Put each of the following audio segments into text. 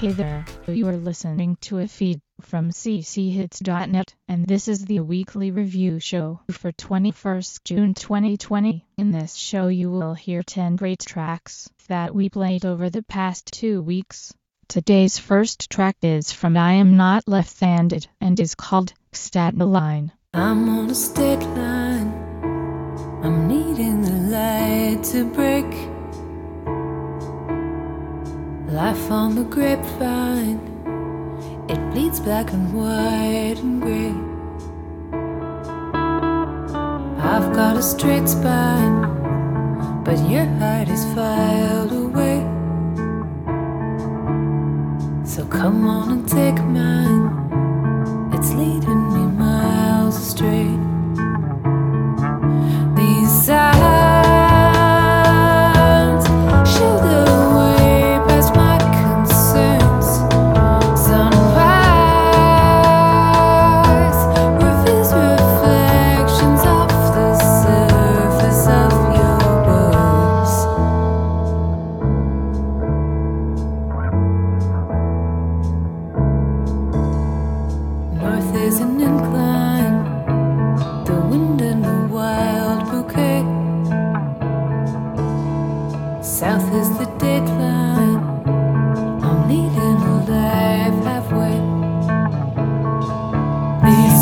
Hey there, you are listening to a feed from cchits.net, and this is the weekly review show for 21st June 2020. In this show you will hear 10 great tracks that we played over the past 2 weeks. Today's first track is from I Am Not Left-Handed and is called Staten Line. I'm on a state line, I'm needing the light to break. Life on the grapevine, it bleeds black and white and grey. I've got a straight spine, but your heart is filed away. So come on and take mine, it's leading me miles astray. These signs show the way past my concerns. Sunrise reveals reflections of the surface of your words. North is an incline, the wind and the wild bouquet. South is the dateline, I'm leading a life halfway. These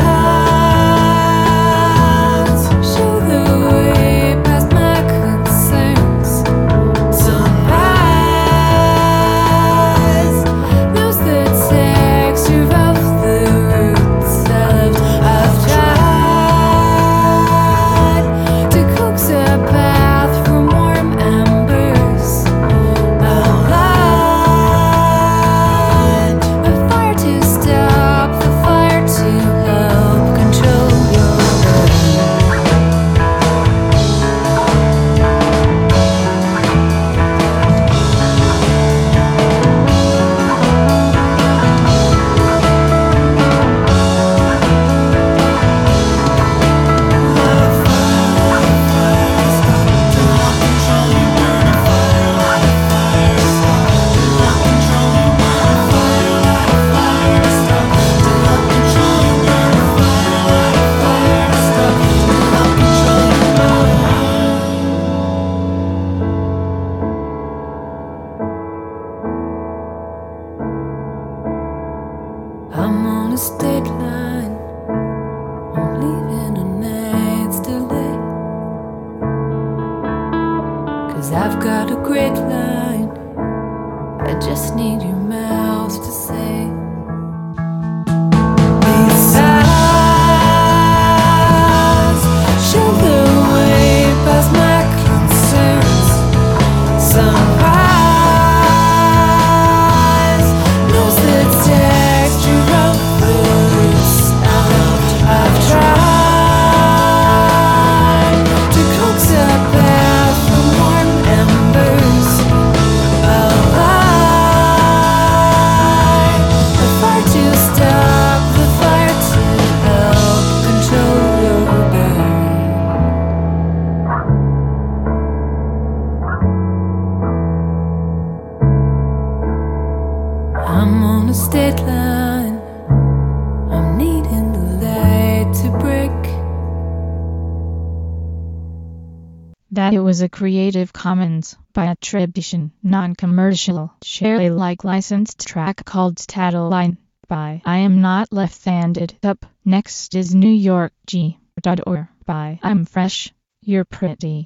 signs show the way past my concerns. Sunrise knows the texture of the roots I left. I've tried to coax a path from warm embers. A light, a fire to stop the fire, to help control your I'm on a state line, I'm leaving a night's delay. 'Cause I've got a great line, I just need your mouth to say. These signs show the way past my concerns. Sunrise knows the texture of the roots I loved. I've tried to coax a path from warm embers. A light, a fire to stop the fire, to help control your burn. I'm on a state line, I'm needing the light to break. That it was a Creative Commons by attribution, non-commercial, share Alike licensed track called Staten Line by I Am Not Left-Handed. Up next is New York G.or by I'm Fresh, You're Pretty.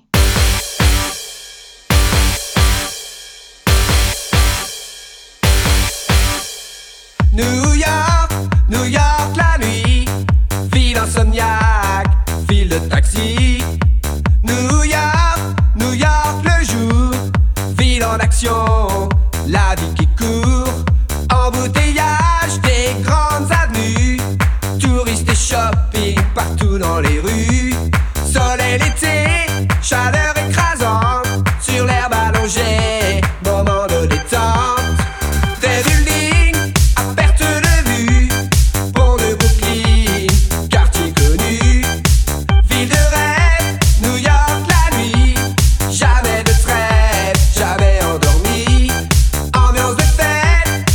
New York la nuit, ville insomniaque, ville de taxi. New York le jour, ville en action, la vie qui court. Embouteillage des grandes avenues, touristes et shopping partout dans les rues. Soleil l'été, chaleur écrasante, sur l'herbe allongée, moment de détente. Des buildings à perte de vue, pont de Brooklyn, quartier connu. Ville de rêve, New York la nuit, jamais de trêve, jamais endormi. Ambiance de fête,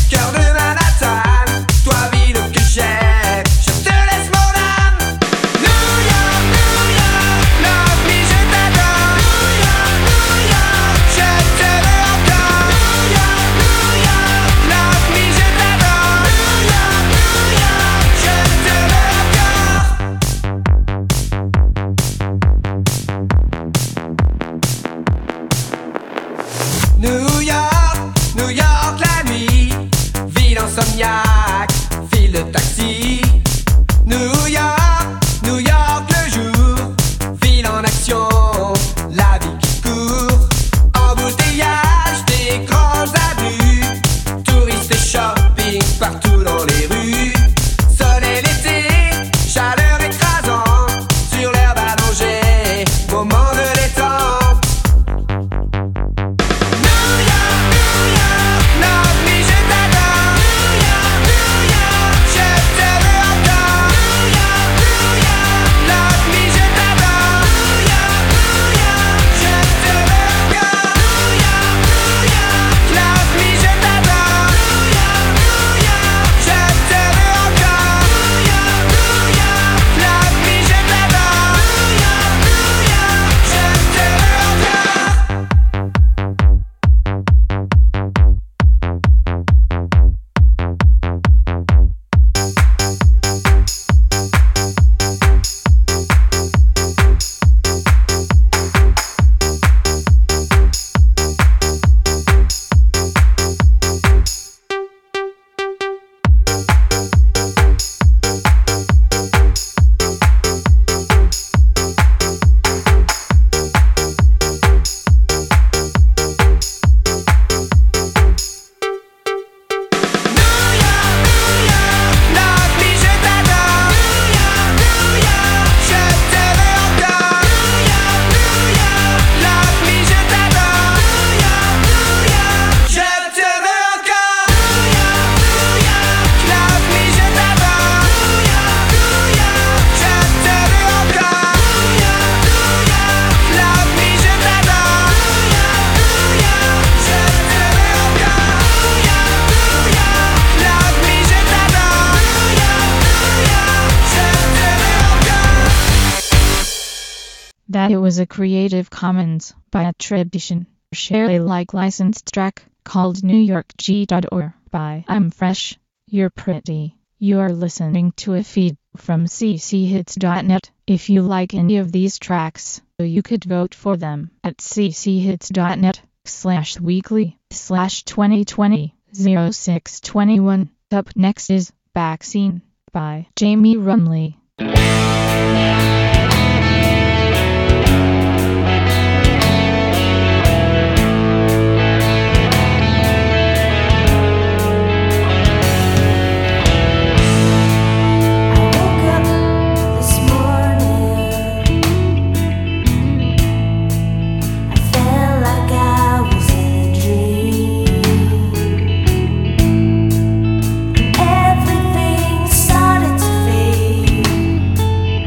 insomniaque, file de taxi. New York, New York le jour, ville en action, la vie qui court. Embouteillage des grands abus, touristes et shopping partout dans les rues. Soleil l'été, chaleur écrasante, sur l'herbe allongée, moment de détente. New York, love me, je t'adore. New York, je te veux encore. Love me, je t'adore. Je te veux encore. Love me, je t'adore. Je te veux encore. Love me, je t'adore. Je te veux encore. Love me, je t'adore. Je te veux encore. Love me, je t'adore. Je te veux encore. Love me, je t'adore. Je te veux encore. Love me, je t'adore. Je te veux encore. Love me, je t'adore. Je te veux encore. That it was a Creative Commons by attribution, share Alike licensed track called NewYorkG.org by I'm Fresh, You're Pretty. You are listening to a feed from cchits.net. If you like any of these tracks, you could vote for them at cchits.net/weekly/2020-0621. Up next is Backscene by Jamie Rumley. I woke up this morning. I felt like I was in a dream. Everything started to fade.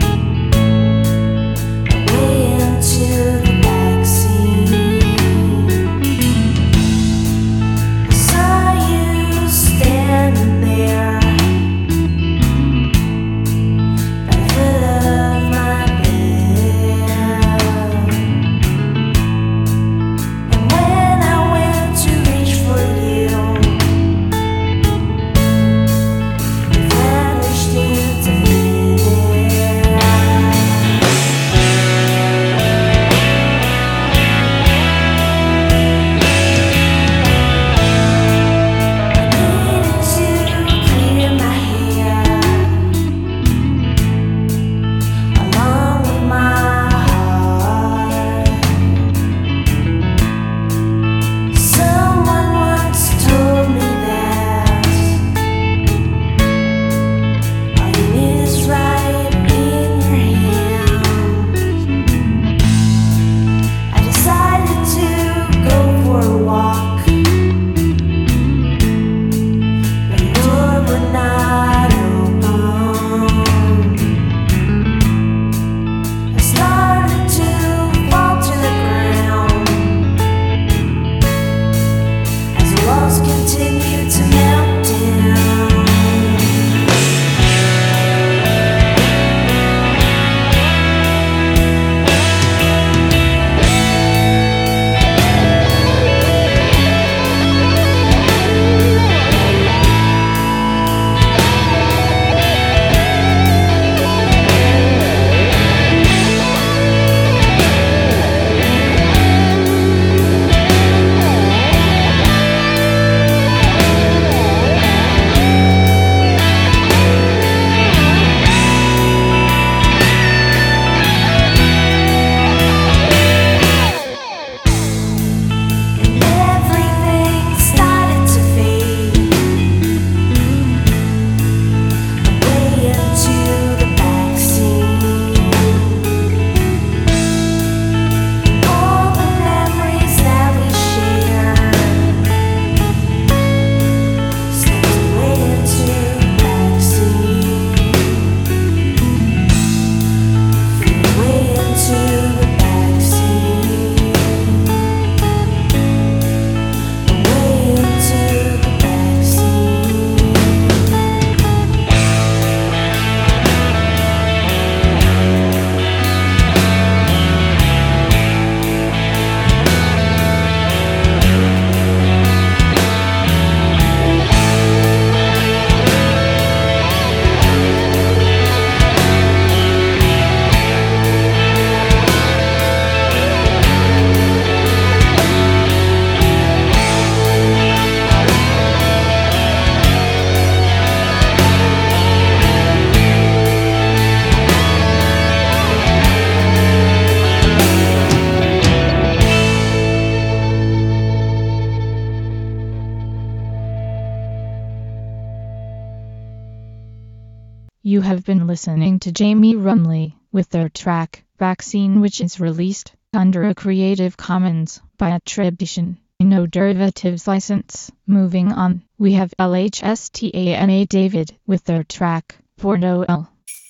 You have been listening to Jamie Rumley with their track Vaccine, which is released under a Creative Commons by attribution, no derivatives license. Moving on, we have LHSTANA David with their track For Noel.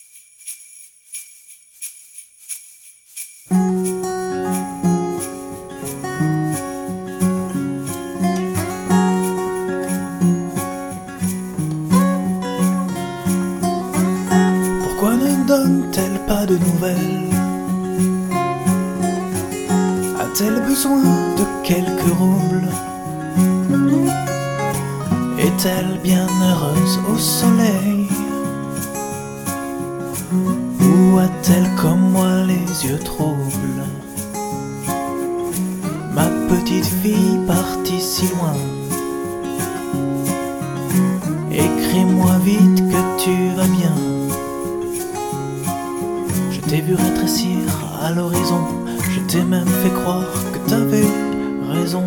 Pourquoi ne donne-t-elle pas de nouvelles? A-t-elle besoin de quelques roubles? Est-elle bien heureuse au soleil? Ou a-t-elle comme moi les yeux troubles? Ma petite fille partie si loin, écris-moi vite que tu vas bien. Je t'ai vu rétrécir à l'horizon, je t'ai même fait croire que t'avais raison.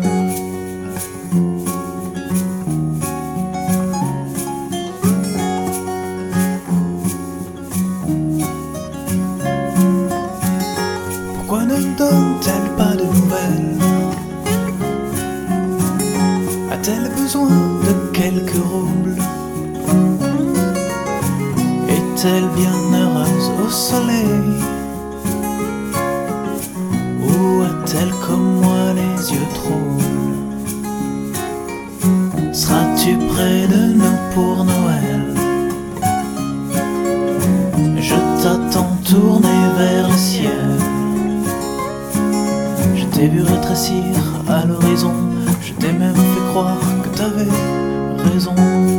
Pourquoi ne donne-t-elle pas de nouvelles? A-t-elle besoin de quelques roubles? Est-elle bien heureuse au soleil? Ou a-t-elle comme moi les yeux troubles? Seras-tu près de nous pour Noël? Je t'attends tourné vers le ciel. Je t'ai vu rétrécir à l'horizon, je t'ai même fait croire que t'avais raison.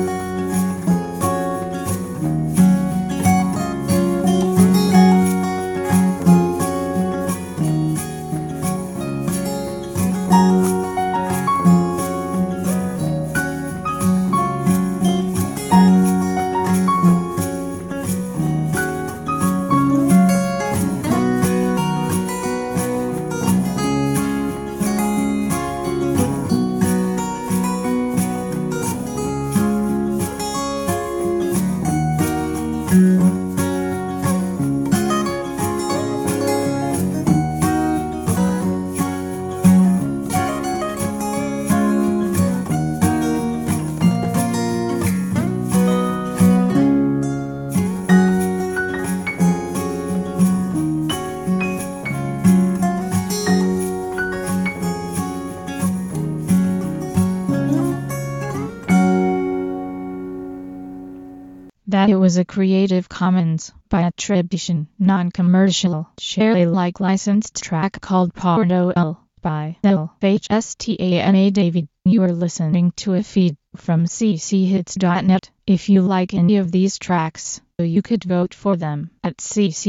That it was a Creative Commons by attribution, non-commercial, share Alike licensed track called For Noel by LHSTANA David. You are listening to a feed from cchits.net. If you like any of these tracks, you could vote for them at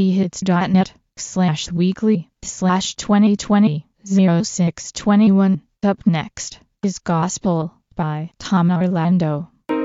cchits.net/weekly/2020-0621. Up next is Gospel by Tom Orlando.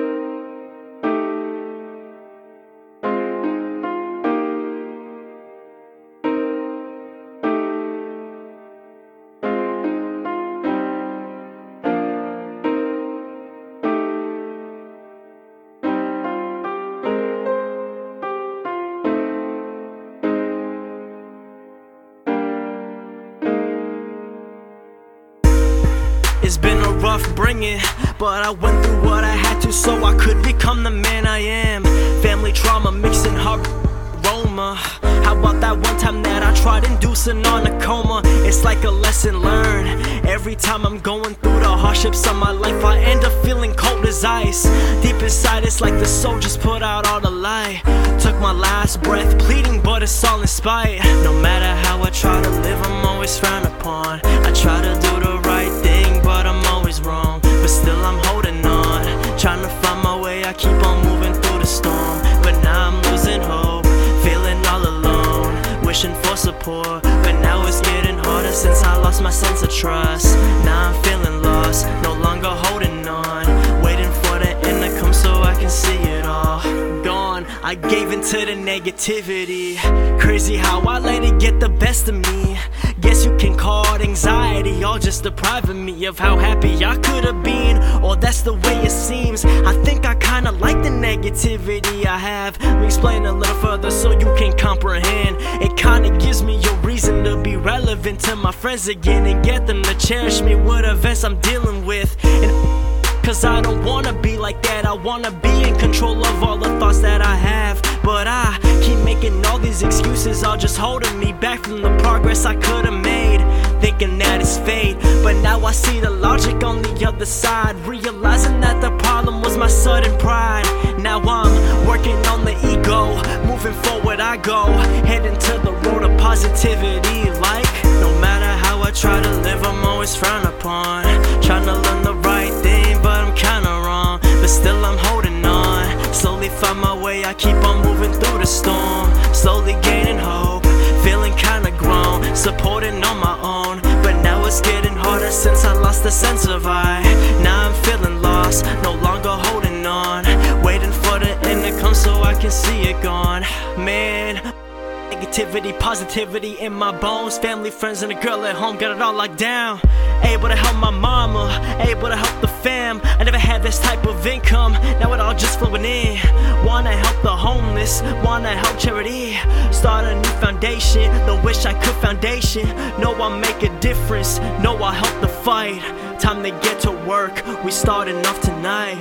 It's been a rough bringing, but I went through what I had to so I could become the man I am. Family trauma mixing her aroma. How about that one time that I tried inducing on a coma? It's like a lesson learned. Every time I'm going through the hardships of my life, I end up feeling cold as ice. Deep inside it's like the soldiers put out all the light. Took my last breath pleading, but it's all in spite. No matter how I try to live, I'm always frowned upon. I try to do the right thing, but I'm always wrong. But still I'm holding on, trying to find my way. I keep on moving through the storm, but now I'm losing hope, feeling all alone, wishing for support. But now it's getting harder since I lost my sense of trust. Now I'm feeling lost, no longer holding on, waiting for the end to come so I can see it all. Gone, I gave into the negativity. Crazy how I let it get the best of me. Guess you can call it anxiety. anxiety, all just depriving me of how happy I could have been. Or that's the way it seems. I think I kinda like the negativity I have. Let me explain a little further so you can comprehend. It kinda gives me a reason to be relevant to my friends again, and get them to cherish me with events I'm dealing with. And cause I don't wanna be like that. I wanna be in control of all the thoughts that I have. But I keep making all these excuses, all just holding me back from the progress I could've made, thinking that it's fate. But now I see the logic on the other side, realizing that the problem was my sudden pride. Now I'm working on the ego, moving forward I go, heading to the road of positivity. Like, no matter how I try to live, I'm always frowned upon. Trying to learn the right thing, but I'm kinda wrong. But still I'm holding on, slowly find my way, I keep on moving through the storm. Slowly gaining hope, feeling kinda grown, supporting on my own. But now it's getting harder since I lost the sense of I. Now I'm feeling lost, no longer holding on, waiting for the end to come so I can see it gone. Man, negativity, positivity in my bones. Family, friends, and a girl at home, got it all locked down. Able to help my mama, able to help the fam. I never had this type of income, now it all just flowing in. Wanna help the homeless, wanna help charity, start a new foundation, the Wish I Could Foundation. Know I'll make a difference, know I'll help the fight. Time to get to work, we starting off tonight.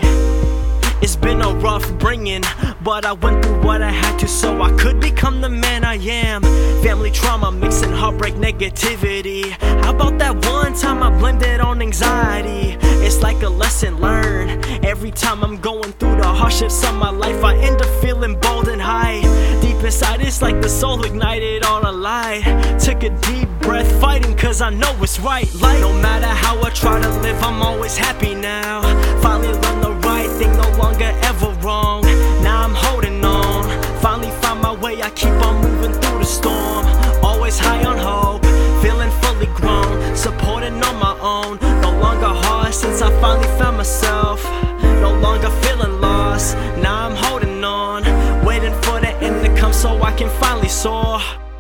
It's been a rough bringing, but I went through what I had to so I could become the man I am. Family trauma, mixing heartbreak, negativity. How about that one time I blamed it on anxiety? It's like a lesson learned. Every time I'm going through the hardships of my life, I end up feeling bold and high. Deep inside it's like the soul ignited on a light. Took a deep breath, fighting cause I know it's right. Like, no matter how I try to live, I'm always happy now. Finally learned the right thing, no longer ever wrong. Now I'm holding on, finally found my way, I keep on moving through the storm. Always high on hope, feeling fully grown, supporting on my own. No longer hard since I finally found myself, no longer feeling lost. Now I'm holding on, waiting for the end to come so I can finally soar.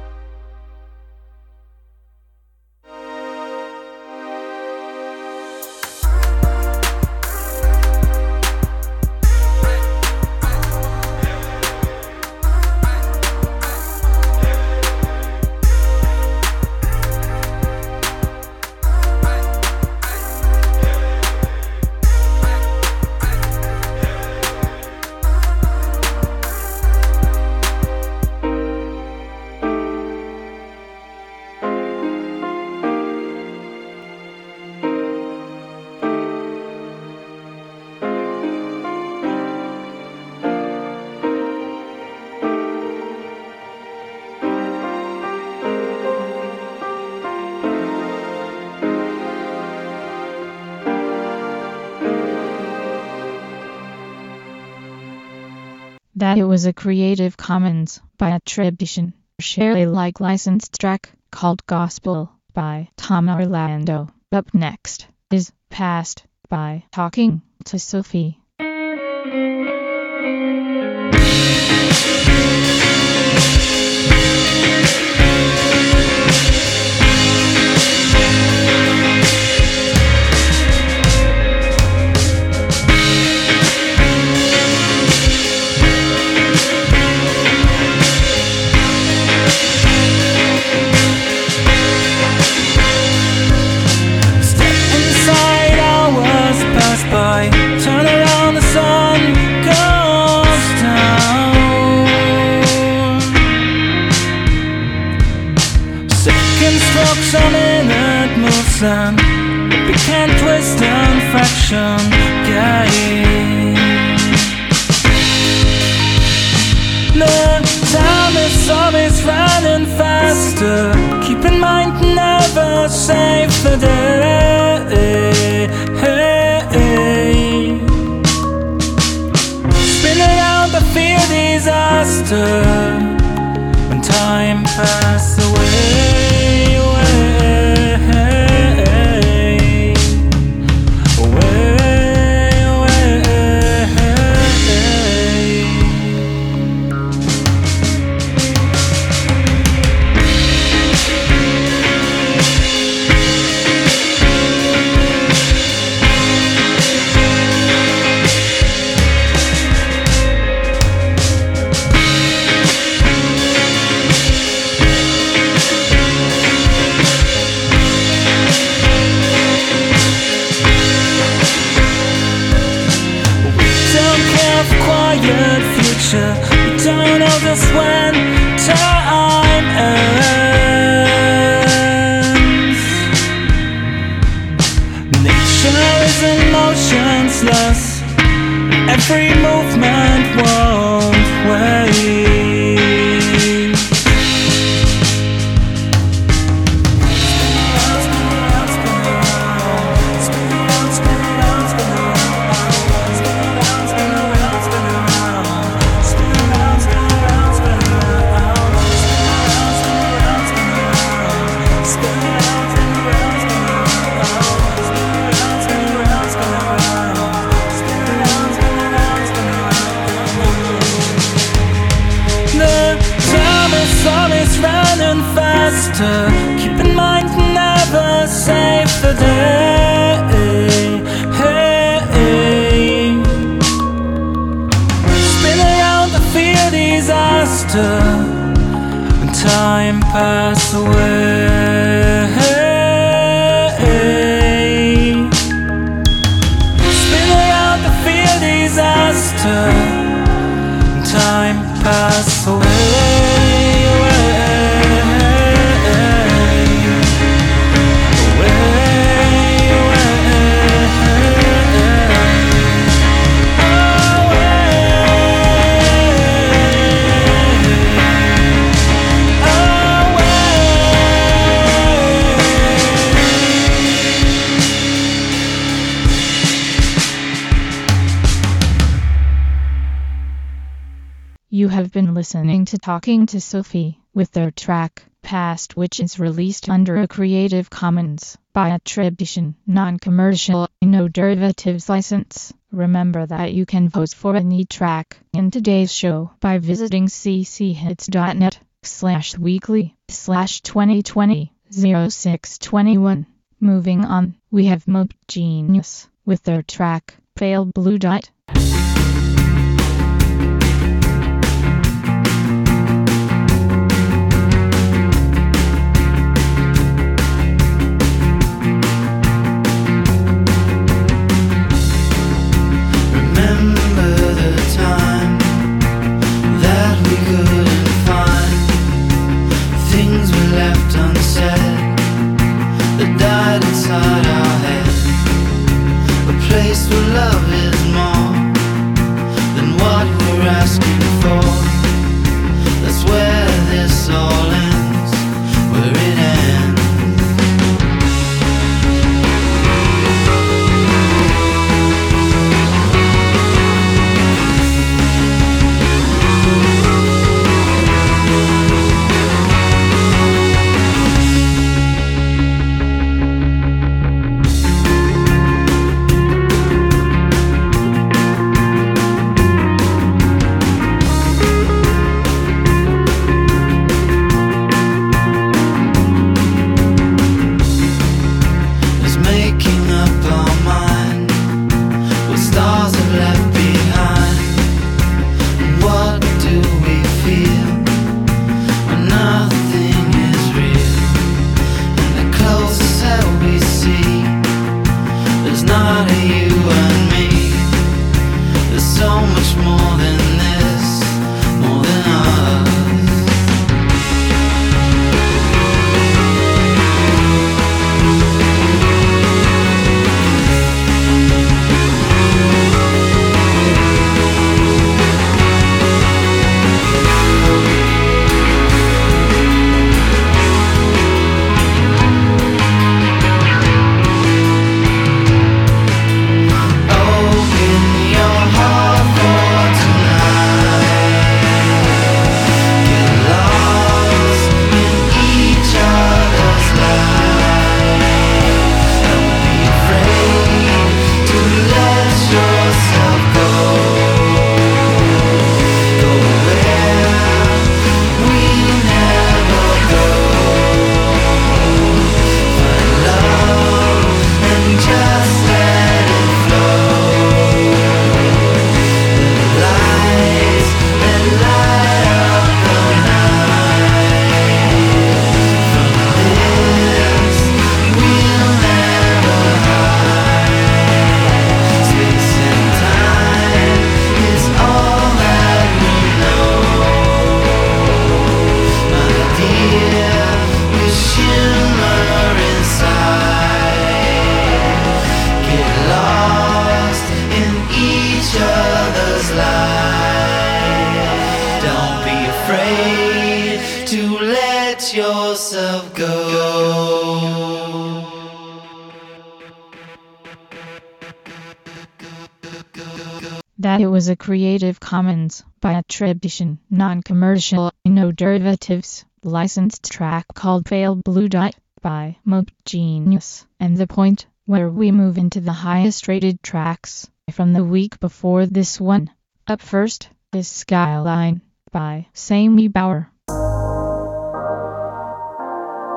That it was a Creative Commons by attribution, share Alike licensed track called Gospel by Tom Orlando. Up next is Past by Talking to Sophie. Turn around, the sun goes down. Second strokes, a minute moves on. We can twist and fraction gain. The time is always running faster. Keep in mind, never save the day. Spin around the fear disaster when time passes away, away, away. disaster. Keep in mind, never save the day. Spin around the fear disaster, and time pass away. Spin around the fear disaster, and time pass away. You have been listening to Talking to Sophie with their track Past, which is released under a Creative Commons by attribution, non-commercial, no derivatives license. Remember that you can vote for any track in today's show by visiting cchits.net/weekly/2020-0621. Moving on, we have Mob Genius with their track Pale Blue Dot. yourself go. That it was a Creative Commons by attribution, non-commercial, no derivatives, licensed track called Pale Blue Dot by Mob Genius, and the point where we move into the highest rated tracks from the week before this one. Up first is Skyline by Sammy Bauer.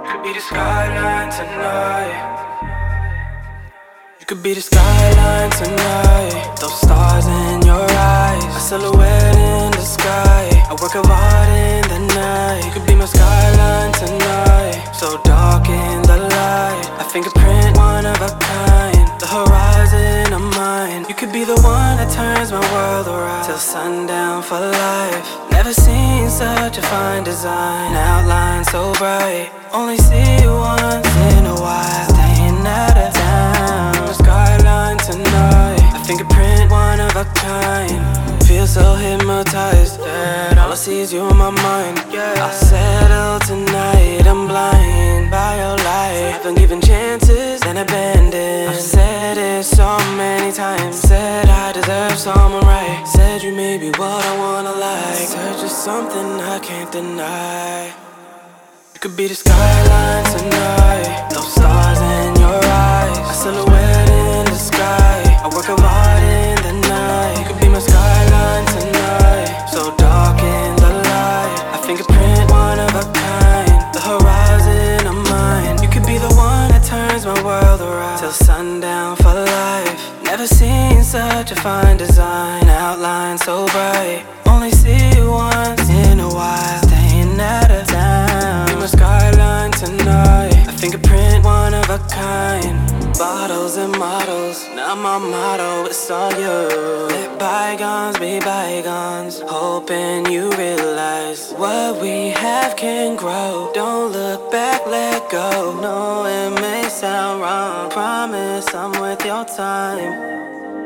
Could be the skyline tonight. You could be the skyline tonight. Those stars in your eyes, a silhouette in the sky, a work of art in the night. You could be my skyline tonight. So dark in the light, a fingerprint, one of a kind. The horizon of mine. You could be the one that turns my world around till sundown for life. Never seen such a fine design, outline so bright. Only see you once in a while, staying out of town. The skyline tonight, a fingerprint, one of a kind. Feel so hypnotized that all I see is you in my mind. I'll settle tonight, I'm blind by your light. I've been given chances and abandoned. I've said it so many times, said I deserve someone right. Said you may be what I wanna like. Search for something I can't deny. You could be the skyline tonight. Those stars in your eyes, a silhouette in the sky, a work of art in the night. You could be my skyline tonight. So dark in the light, a fingerprint, one of a kind. The horizon of mine. You could be the one that turns my world around till sundown for life. Never seen such a fine design, outline so bright. Only see you once in a while, staying out of town. Be my skyline tonight, a fingerprint, one of a kind. Bottles and models, now my motto, it's all you. Let bygones be bygones, hoping you realize what we have can grow. Don't look back, let go. No, it may sound wrong, promise I'm worth your time.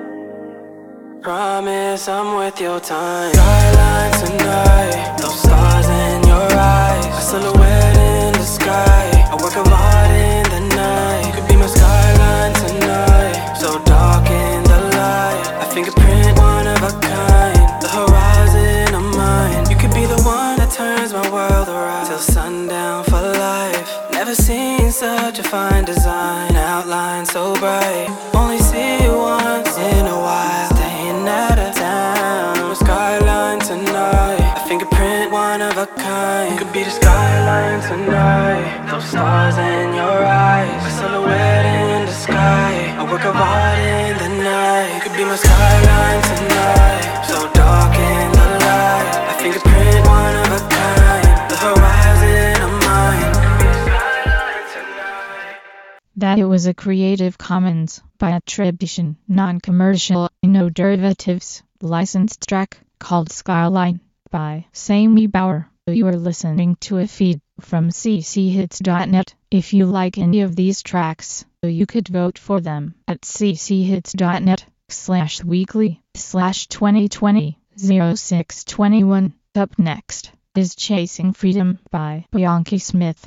Promise I'm worth your time. Skyline tonight, those stars in your eyes, a silhouette in the sky, a work of art in the night. You could be my skyline tonight. So dark in the light, a fingerprint, one of a kind. The horizon of mine. You could be the one that turns my world around till sundown for life. Never seen such a fine design, outline so bright. Only see you once in a while, staying out of town. Skyline tonight, a fingerprint, one of a kind. Could be the skyline tonight. Those stars in your eyes, a silhouette in the sky, a work of art in the night. Could be my skyline tonight. So dark in the light, a fingerprint, one of a kind. The horizon of mine. Could be the skyline tonight. That it was a Creative Commons by attribution, non-commercial, no derivatives, licensed track called Skyline by Sammy Bauer. You are listening to a feed from cchits.net. If you like any of these tracks, you could vote for them at cchits.net/weekly/2020-0621. Up next is Chasing Freedom by Bianchi Smith.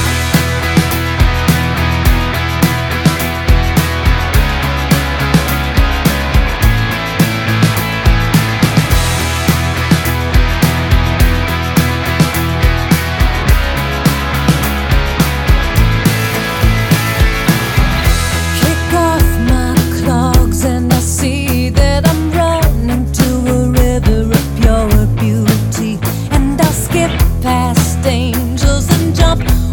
And I see that I'm running to a river of pure beauty, and I'll skip past angels and jump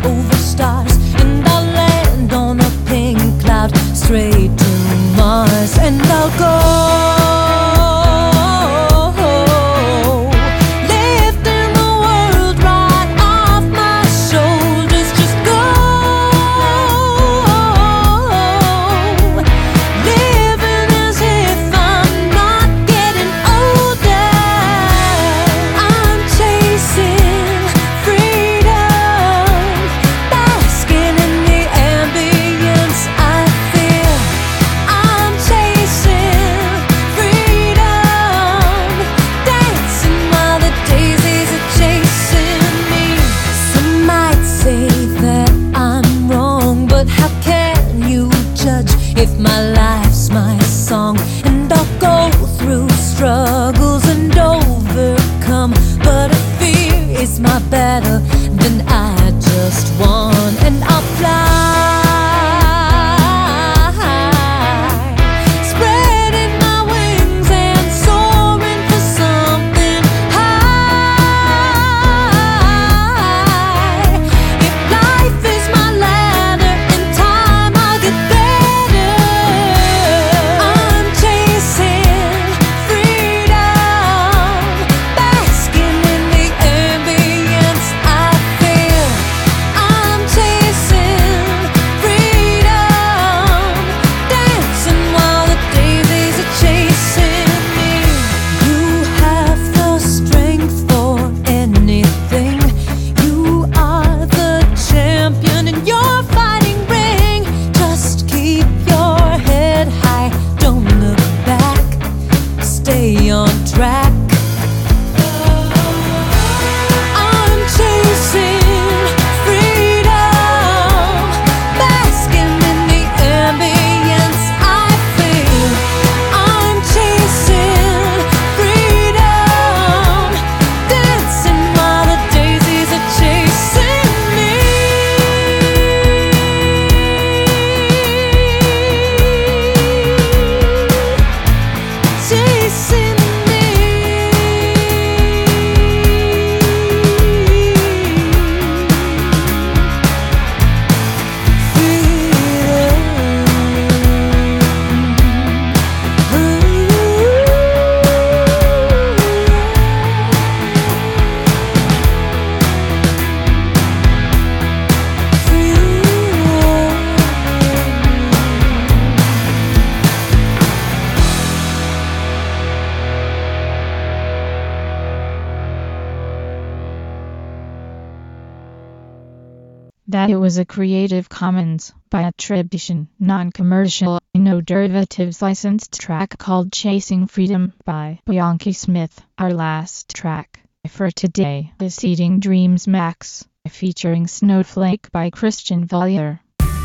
that it was a Creative Commons by attribution, non-commercial, no derivatives licensed track called Chasing Freedom by Bianchi Smith. Our last track for today is Eating Dreams Max, featuring Snowflake by Christian Vollier.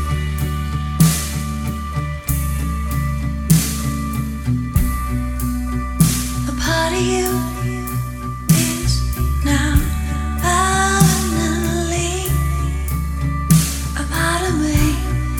A part of you is now finally a part of me,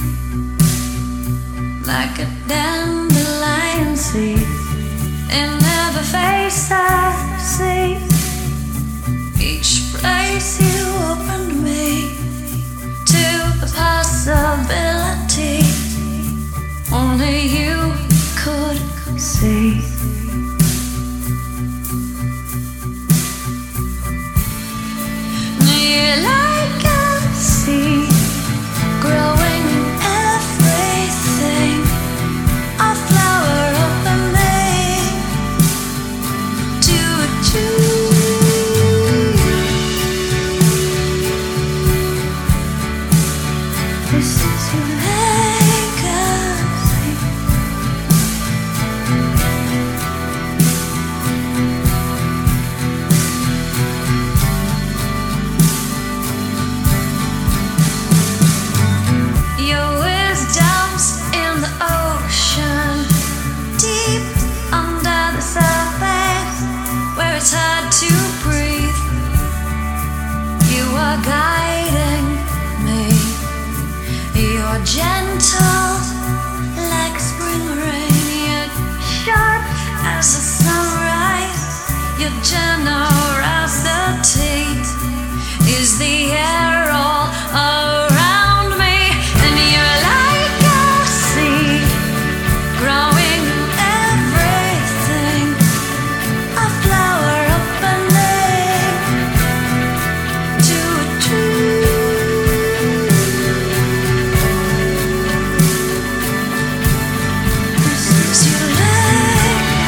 like a dandelion seed in every face I see. Each place you opened me to a possibility only you could see. You're like a seed growing in everything, a flower open me to a tree. This is your legacy. Your wisdom's in the ocean, deep under the surface, where it's hard to breathe. You are guiding me. You're gentle like spring rain. You're sharp as the sunrise. Your generosity is the air all around me. And you're like a seed growing in everything, a flower opening to a tree. This is your legacy.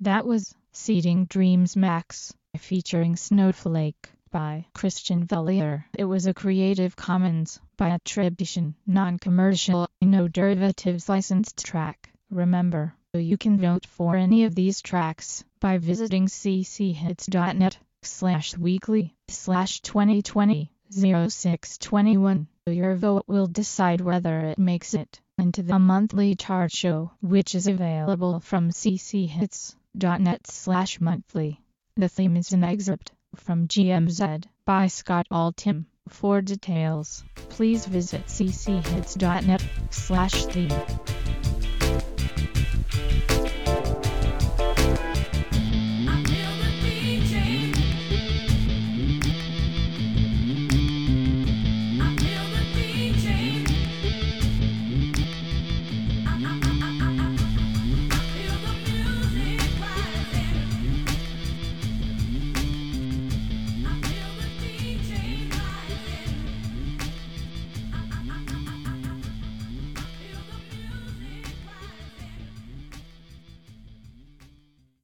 That was Seeding Dreams Max, featuring Snowflake by Christian Vellier. It was a Creative Commons by attribution, non-commercial, no derivatives licensed track. Remember, you can vote for any of these tracks by visiting cchits.net/weekly/2020-0621. Your vote will decide whether it makes it into the monthly chart show, which is available from cchits.net/monthly. The theme is an excerpt from GMZ by Scott Altham. For details, please visit cchits.net/theme.